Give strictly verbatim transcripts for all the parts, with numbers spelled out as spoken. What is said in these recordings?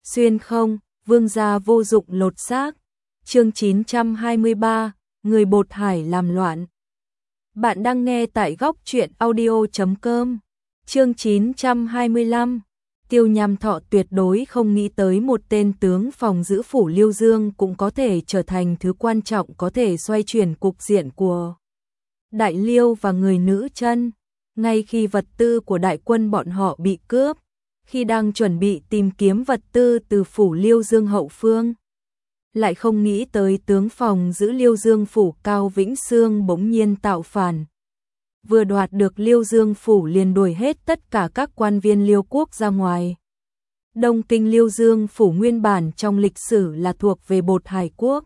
Xuyên không, vương gia vô dụng lột xác. Chương chín trăm hai mươi ba, người bột hải làm loạn. Bạn đang nghe tại góc truyện audio chấm com. Chương chín trăm hai mươi lăm. Tiêu Nham Thọ tuyệt đối không nghĩ tới một tên tướng phòng giữ phủ Liêu Dương cũng có thể trở thành thứ quan trọng có thể xoay chuyển cục diện của Đại Liêu và người nữ chân. Ngay khi vật tư của đại quân bọn họ bị cướp, khi đang chuẩn bị tìm kiếm vật tư từ phủ Liêu Dương hậu phương, lại không nghĩ tới tướng phòng giữ Liêu Dương phủ Cao Vĩnh Sương bỗng nhiên tạo phản. Vừa đoạt được Liêu Dương phủ liền đuổi hết tất cả các quan viên Liêu quốc ra ngoài. Đông Kinh Liêu Dương phủ nguyên bản trong lịch sử là thuộc về Bột Hải quốc.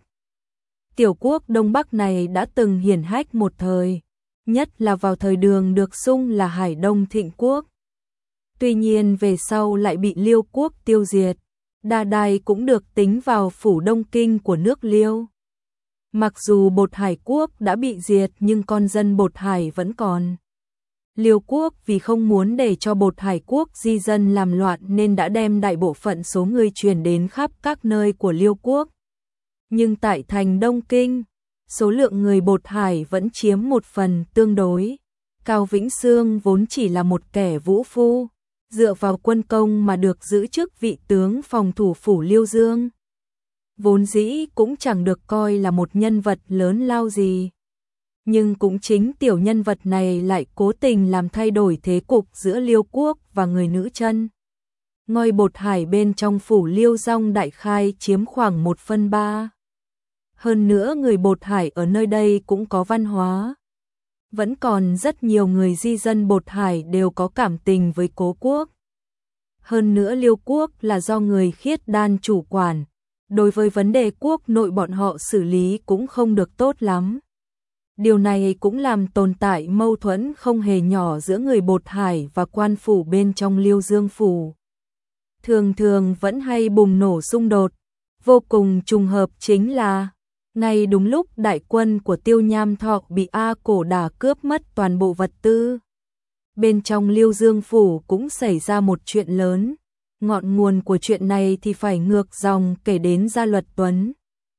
Tiểu quốc Đông Bắc này đã từng hiển hách một thời, nhất là vào thời Đường được xưng là Hải Đông Thịnh quốc. Tuy nhiên về sau lại bị Liêu quốc tiêu diệt, Đa Đài cũng được tính vào phủ Đông Kinh của nước Liêu. Mặc dù Bột Hải quốc đã bị diệt nhưng con dân Bột Hải vẫn còn. Liêu quốc vì không muốn để cho Bột Hải quốc di dân làm loạn nên đã đem đại bộ phận số người chuyển đến khắp các nơi của Liêu quốc. Nhưng tại thành Đông Kinh, số lượng người Bột Hải vẫn chiếm một phần tương đối. Cao Vĩnh Sương vốn chỉ là một kẻ vũ phu, dựa vào quân công mà được giữ chức vị tướng phòng thủ phủ Liêu Dương. Vốn dĩ cũng chẳng được coi là một nhân vật lớn lao gì. Nhưng cũng chính tiểu nhân vật này lại cố tình làm thay đổi thế cục giữa Liêu quốc và người nữ chân. Ngôi Bột Hải bên trong phủ Liêu Dong đại khai chiếm khoảng một phần ba. Hơn nữa người Bột Hải ở nơi đây cũng có văn hóa. Vẫn còn rất nhiều người di dân Bột Hải đều có cảm tình với cố quốc. Hơn nữa Liêu quốc là do người khiết đan chủ quản. Đối với vấn đề quốc nội bọn họ xử lý cũng không được tốt lắm. Điều này cũng làm tồn tại mâu thuẫn không hề nhỏ giữa người Bột Hải và quan phủ bên trong Liêu Dương phủ. Thường thường vẫn hay bùng nổ xung đột. Vô cùng trùng hợp chính là ngay đúng lúc đại quân của Tiêu Nham Thọ bị A Cổ Đà cướp mất toàn bộ vật tư. Bên trong Liêu Dương phủ cũng xảy ra một chuyện lớn. Ngọn nguồn của chuyện này thì phải ngược dòng kể đến Gia Luật Tuấn.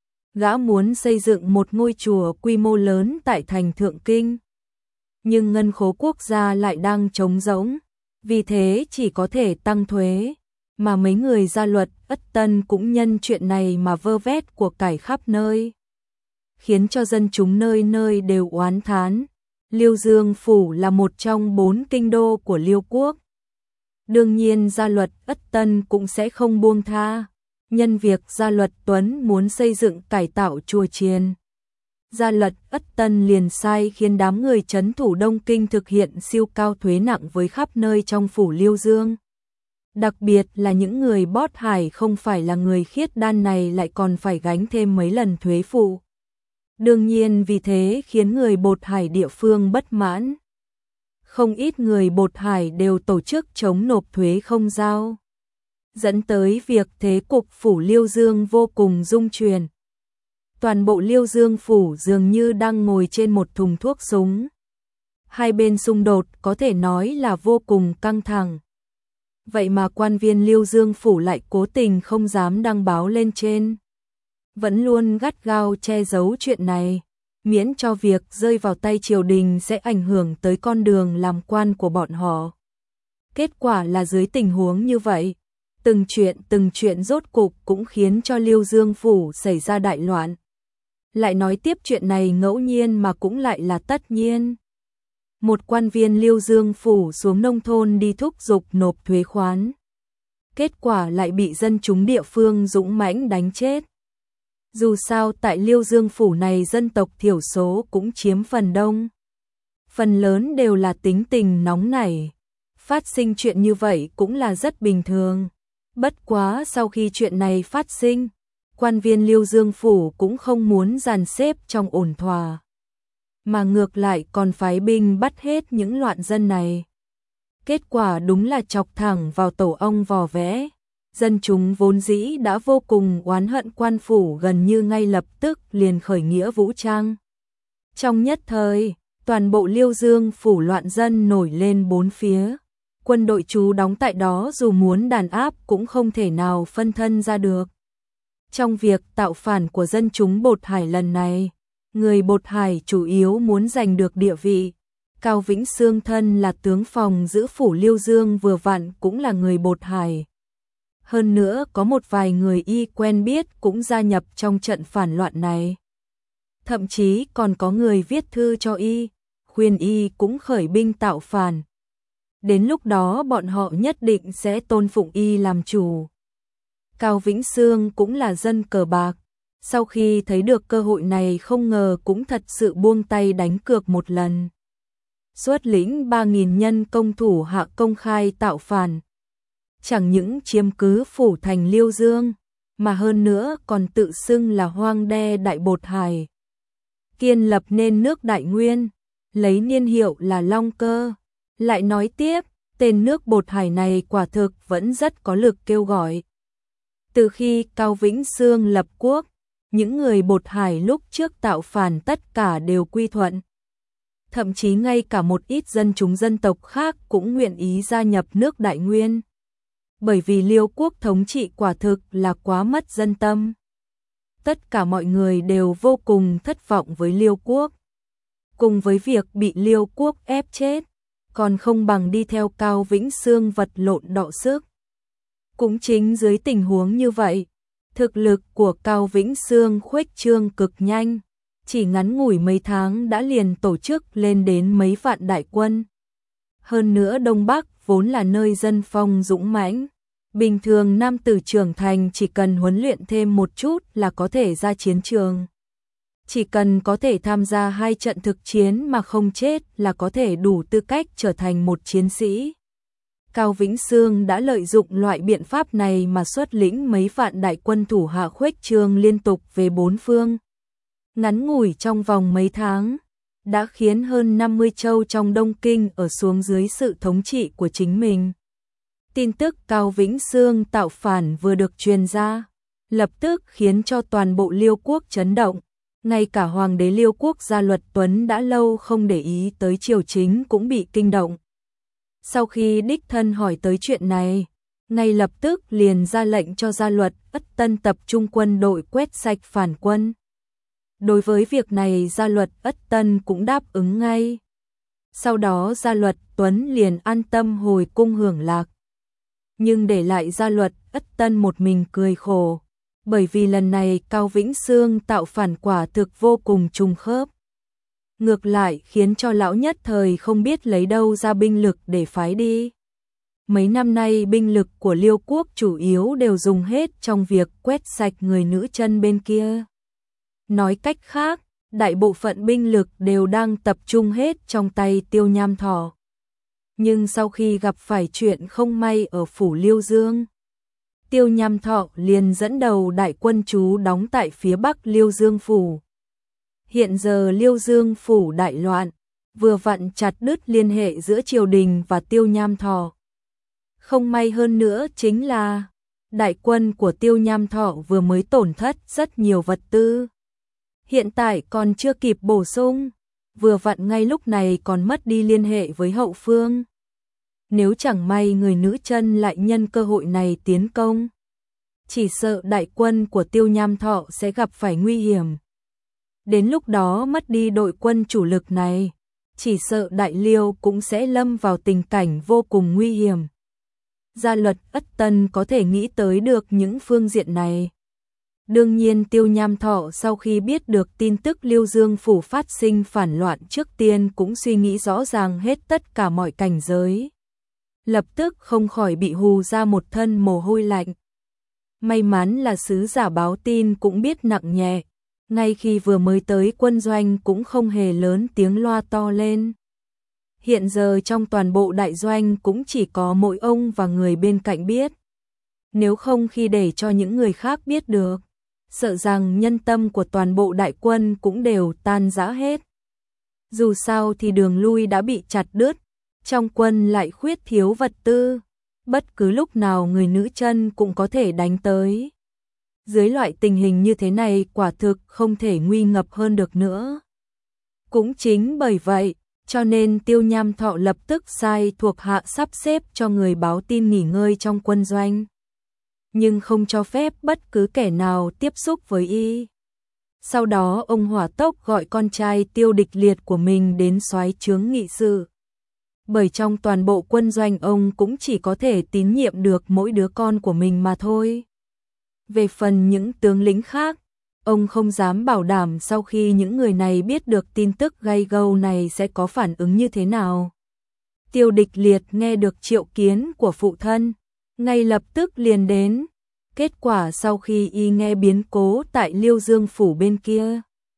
Gã muốn xây dựng một ngôi chùa quy mô lớn tại thành Thượng Kinh. Nhưng ngân khố quốc gia lại đang trống rỗng, vì thế chỉ có thể tăng thuế. Mà mấy người Gia Luật Ất Tân cũng nhân chuyện này mà vơ vét của cải khắp nơi, khiến cho dân chúng nơi nơi đều oán thán. Liêu Dương phủ là một trong bốn kinh đô của Liêu quốc. Đương nhiên Gia Luật Ất Tân cũng sẽ không buông tha. Nhân việc Gia Luật Tuấn muốn xây dựng cải tạo chùa chiền, Gia Luật Ất Tân liền sai khiến đám người trấn thủ Đông Kinh thực hiện siêu cao thuế nặng với khắp nơi trong phủ Liêu Dương. Đặc biệt là những người Bột Hải không phải là người khiết đan này lại còn phải gánh thêm mấy lần thuế phụ. Đương nhiên vì thế khiến người Bột Hải địa phương bất mãn. Không ít người Bột Hải đều tổ chức chống nộp thuế không giao, dẫn tới việc thế cục phủ Liêu Dương vô cùng rung chuyển. Toàn bộ Liêu Dương phủ dường như đang ngồi trên một thùng thuốc súng. Hai bên xung đột có thể nói là vô cùng căng thẳng. Vậy mà quan viên Liêu Dương phủ lại cố tình không dám đăng báo lên trên. Vẫn luôn gắt gao che giấu chuyện này, miễn cho việc rơi vào tay triều đình sẽ ảnh hưởng tới con đường làm quan của bọn họ. Kết quả là dưới tình huống như vậy, từng chuyện từng chuyện rốt cục cũng khiến cho Liêu Dương phủ xảy ra đại loạn. Lại nói tiếp chuyện này ngẫu nhiên mà cũng lại là tất nhiên. Một quan viên Liêu Dương phủ xuống nông thôn đi thúc giục nộp thuế khoán. Kết quả lại bị dân chúng địa phương dũng mãnh đánh chết. Dù sao tại Liêu Dương phủ này dân tộc thiểu số cũng chiếm phần đông. Phần lớn đều là tính tình nóng nảy. Phát sinh chuyện như vậy cũng là rất bình thường. Bất quá sau khi chuyện này phát sinh, quan viên Liêu Dương phủ cũng không muốn dàn xếp trong ổn thỏa, mà ngược lại còn phái binh bắt hết những loạn dân này. Kết quả đúng là chọc thẳng vào tổ ong vò vẽ. Dân chúng vốn dĩ đã vô cùng oán hận quan phủ gần như ngay lập tức liền khởi nghĩa vũ trang. Trong nhất thời, toàn bộ Liêu Dương phủ loạn dân nổi lên bốn phía. Quân đội trú đóng tại đó dù muốn đàn áp cũng không thể nào phân thân ra được. Trong việc tạo phản của dân chúng Bột Hải lần này, người Bột Hải chủ yếu muốn giành được địa vị. Cao Vĩnh Sương thân là tướng phòng giữ phủ Liêu Dương vừa vặn cũng là người Bột Hải. Hơn nữa có một vài người y quen biết cũng gia nhập trong trận phản loạn này. Thậm chí còn có người viết thư cho y, khuyên y cũng khởi binh tạo phản. Đến lúc đó bọn họ nhất định sẽ tôn phụng y làm chủ. Cao Vĩnh Sương cũng là dân cờ bạc. Sau khi thấy được cơ hội này không ngờ cũng thật sự buông tay đánh cược một lần. Xuất lĩnh ba nghìn nhân công thủ hạ công khai tạo phản. Chẳng những chiếm cứ phủ thành Liêu Dương, mà hơn nữa còn tự xưng là hoang đe Đại Bột Hải. Kiên lập nên nước Đại Nguyên, lấy niên hiệu là Long Cơ. Lại nói tiếp, tên nước Bột Hải này quả thực vẫn rất có lực kêu gọi. Từ khi Cao Vĩnh Sương lập quốc, những người Bột Hải lúc trước tạo phản tất cả đều quy thuận. Thậm chí ngay cả một ít dân chúng dân tộc khác cũng nguyện ý gia nhập nước Đại Nguyên. Bởi vì Liêu quốc thống trị quả thực là quá mất dân tâm. Tất cả mọi người đều vô cùng thất vọng với Liêu quốc. Cùng với việc bị Liêu quốc ép chết, còn không bằng đi theo Cao Vĩnh Sương vật lộn đọ sức. Cũng chính dưới tình huống như vậy, thực lực của Cao Vĩnh Sương khuếch trương cực nhanh, chỉ ngắn ngủi mấy tháng đã liền tổ chức lên đến mấy vạn đại quân. Hơn nữa Đông Bắc vốn là nơi dân phong dũng mãnh, bình thường nam tử trưởng thành chỉ cần huấn luyện thêm một chút là có thể ra chiến trường. Chỉ cần có thể tham gia hai trận thực chiến mà không chết là có thể đủ tư cách trở thành một chiến sĩ. Cao Vĩnh Sương đã lợi dụng loại biện pháp này mà xuất lĩnh mấy vạn đại quân thủ hạ khuếch trương liên tục về bốn phương. Ngắn ngủi trong vòng mấy tháng, đã khiến hơn năm mươi châu trong Đông Kinh ở xuống dưới sự thống trị của chính mình. Tin tức Cao Vĩnh Sương tạo phản vừa được truyền ra, lập tức khiến cho toàn bộ Liêu quốc chấn động. Ngay cả Hoàng đế Liêu quốc Gia Luật Tuấn đã lâu không để ý tới triều chính cũng bị kinh động. Sau khi đích thân hỏi tới chuyện này, ngay lập tức liền ra lệnh cho Gia Luật Ất Tân tập trung quân đội quét sạch phản quân. Đối với việc này Gia Luật Ất Tân cũng đáp ứng ngay. Sau đó Gia Luật Tuấn liền an tâm hồi cung hưởng lạc. Nhưng để lại Gia Luật Ất Tân một mình cười khổ, bởi vì lần này Cao Vĩnh Sương tạo phản quả thực vô cùng trùng khớp. Ngược lại khiến cho lão nhất thời không biết lấy đâu ra binh lực để phái đi. Mấy năm nay binh lực của Liêu quốc chủ yếu đều dùng hết trong việc quét sạch người nữ chân bên kia. Nói cách khác, đại bộ phận binh lực đều đang tập trung hết trong tay Tiêu Nham Thọ. Nhưng sau khi gặp phải chuyện không may ở phủ Liêu Dương, Tiêu Nham Thọ liền dẫn đầu đại quân trú đóng tại phía bắc Liêu Dương phủ. Hiện giờ Liêu Dương phủ đại loạn, vừa vặn chặt đứt liên hệ giữa triều đình và Tiêu Nham Thọ. Không may hơn nữa chính là đại quân của Tiêu Nham Thọ vừa mới tổn thất rất nhiều vật tư. Hiện tại còn chưa kịp bổ sung, vừa vặn ngay lúc này còn mất đi liên hệ với hậu phương. Nếu chẳng may người nữ chân lại nhân cơ hội này tiến công, chỉ sợ đại quân của Tiêu Nham Thọ sẽ gặp phải nguy hiểm. Đến lúc đó mất đi đội quân chủ lực này, chỉ sợ Đại Liêu cũng sẽ lâm vào tình cảnh vô cùng nguy hiểm. Gia Luật Ất Tân có thể nghĩ tới được những phương diện này. Đương nhiên Tiêu Nham Thọ sau khi biết được tin tức Liêu Dương phủ phát sinh phản loạn trước tiên cũng suy nghĩ rõ ràng hết tất cả mọi cảnh giới. Lập tức không khỏi bị hù ra một thân mồ hôi lạnh. May mắn là sứ giả báo tin cũng biết nặng nhẹ. Ngay khi vừa mới tới quân doanh cũng không hề lớn tiếng loa to lên. Hiện giờ trong toàn bộ đại doanh cũng chỉ có mỗi ông và người bên cạnh biết. Nếu không khi để cho những người khác biết được, sợ rằng nhân tâm của toàn bộ đại quân cũng đều tan rã hết. Dù sao thì đường lui đã bị chặt đứt, trong quân lại khuyết thiếu vật tư, bất cứ lúc nào người nữ chân cũng có thể đánh tới. Dưới loại tình hình như thế này quả thực không thể nguy ngập hơn được nữa. Cũng chính bởi vậy, Cho nên Tiêu Nham Thọ lập tức sai thuộc hạ sắp xếp cho người báo tin nghỉ ngơi trong quân doanh, nhưng không cho phép bất cứ kẻ nào tiếp xúc với y. Sau đó ông hỏa tốc gọi con trai Tiêu Địch Liệt của mình đến soái chướng nghị sự. Bởi trong toàn bộ quân doanh ông cũng chỉ có thể tín nhiệm được mỗi đứa con của mình mà thôi. Về phần những tướng lĩnh khác, ông không dám bảo đảm sau khi những người này biết được tin tức gay gâu này sẽ có phản ứng như thế nào. Tiêu Địch Liệt nghe được triệu kiến của phụ thân, ngay lập tức liền đến. Kết quả sau khi y nghe biến cố tại Liêu Dương phủ bên kia,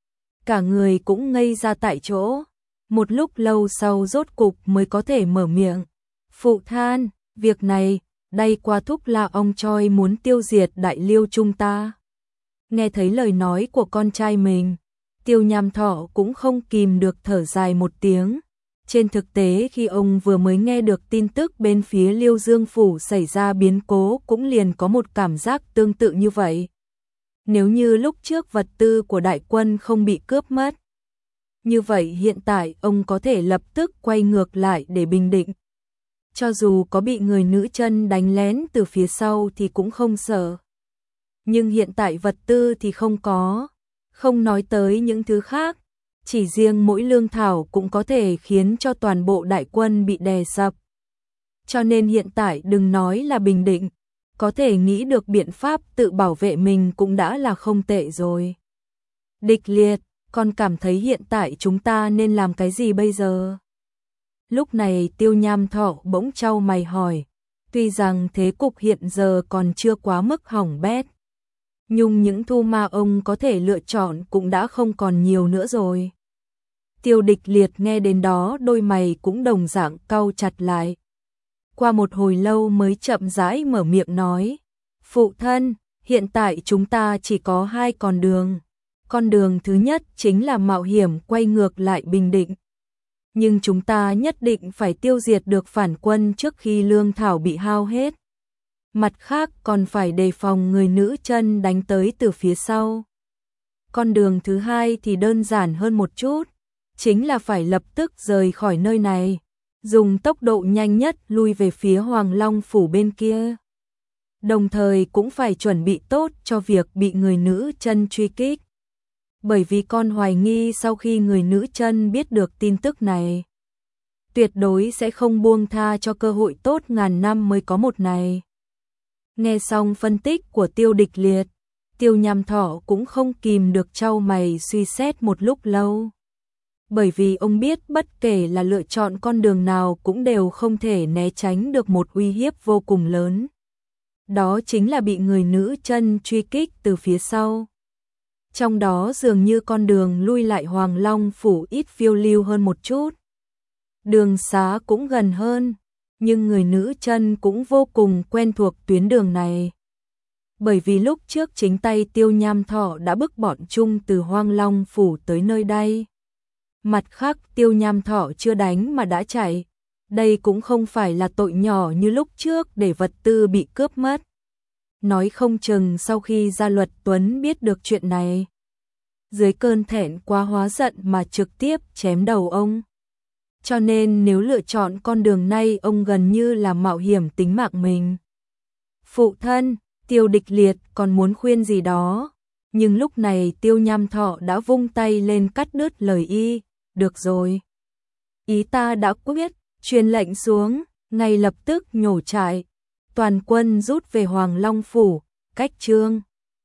cả người cũng ngây ra tại chỗ. Một lúc lâu sau rốt cục mới có thể mở miệng. Phụ thân, việc này, đây qua thúc là ông Choi muốn tiêu diệt Đại Liêu chúng ta. Nghe thấy lời nói của con trai mình, Tiêu Nham Thọ cũng không kìm được thở dài một tiếng. Trên thực tế khi ông vừa mới nghe được tin tức bên phía Liêu Dương phủ xảy ra biến cố cũng liền có một cảm giác tương tự như vậy. Nếu như lúc trước vật tư của đại quân không bị cướp mất, như vậy hiện tại ông có thể lập tức quay ngược lại để bình định. Cho dù có bị người nữ chân đánh lén từ phía sau thì cũng không sợ. Nhưng hiện tại vật tư thì không có, không nói tới những thứ khác. Chỉ riêng mỗi lương thảo cũng có thể khiến cho toàn bộ đại quân bị đè sập. Cho nên hiện tại đừng nói là bình định, có thể nghĩ được biện pháp tự bảo vệ mình cũng đã là không tệ rồi. Địch Liệt, con cảm thấy hiện tại chúng ta nên làm cái gì bây giờ? Lúc này Tiêu Nham Thọ bỗng chau mày hỏi, tuy rằng thế cục hiện giờ còn chưa quá mức hỏng bét, nhưng những thu ma ông có thể lựa chọn cũng đã không còn nhiều nữa rồi. Tiêu Địch Liệt nghe đến đó đôi mày cũng đồng dạng cau chặt lại. Qua một hồi lâu mới chậm rãi mở miệng nói, phụ thân, hiện tại chúng ta chỉ có hai con đường. Con đường thứ nhất chính là mạo hiểm quay ngược lại Bình Định. Nhưng chúng ta nhất định phải tiêu diệt được phản quân trước khi lương thảo bị hao hết. Mặt khác còn phải đề phòng người nữ chân đánh tới từ phía sau. Con đường thứ hai thì đơn giản hơn một chút, chính là phải lập tức rời khỏi nơi này, dùng tốc độ nhanh nhất lui về phía Hoàng Long phủ bên kia. Đồng thời cũng phải chuẩn bị tốt cho việc bị người nữ chân truy kích. Bởi vì con hoài nghi sau khi người nữ chân biết được tin tức này, tuyệt đối sẽ không buông tha cho cơ hội tốt ngàn năm mới có một này. Nghe xong phân tích của Tiêu Địch Liệt, Tiêu Nham Thọ cũng không kìm được chau mày suy xét một lúc lâu. Bởi vì ông biết bất kể là lựa chọn con đường nào cũng đều không thể né tránh được một uy hiếp vô cùng lớn. Đó chính là bị người nữ chân truy kích từ phía sau. Trong đó dường như con đường lui lại Hoàng Long phủ ít phiêu lưu hơn một chút. Đường xá cũng gần hơn, nhưng người nữ chân cũng vô cùng quen thuộc tuyến đường này. Bởi vì lúc trước chính tay Tiêu Nham Thọ đã bức bọn chung từ Hoàng Long phủ tới nơi đây. Mặt khác Tiêu Nham Thọ chưa đánh mà đã chạy. Đây cũng không phải là tội nhỏ như lúc trước để vật tư bị cướp mất. Nói không chừng sau khi Gia Luật Tuấn biết được chuyện này, dưới cơn thẹn quá hóa giận mà trực tiếp chém đầu ông. Cho nên nếu lựa chọn con đường này ông gần như là mạo hiểm tính mạng mình. Phụ thân, Tiêu Địch Liệt còn muốn khuyên gì đó, nhưng lúc này Tiêu Nham Thọ đã vung tay lên cắt đứt lời y. Được rồi, ý ta đã quyết, truyền lệnh xuống, ngay lập tức nhổ trại. Toàn quân rút về Hoàng Long phủ, cách Trương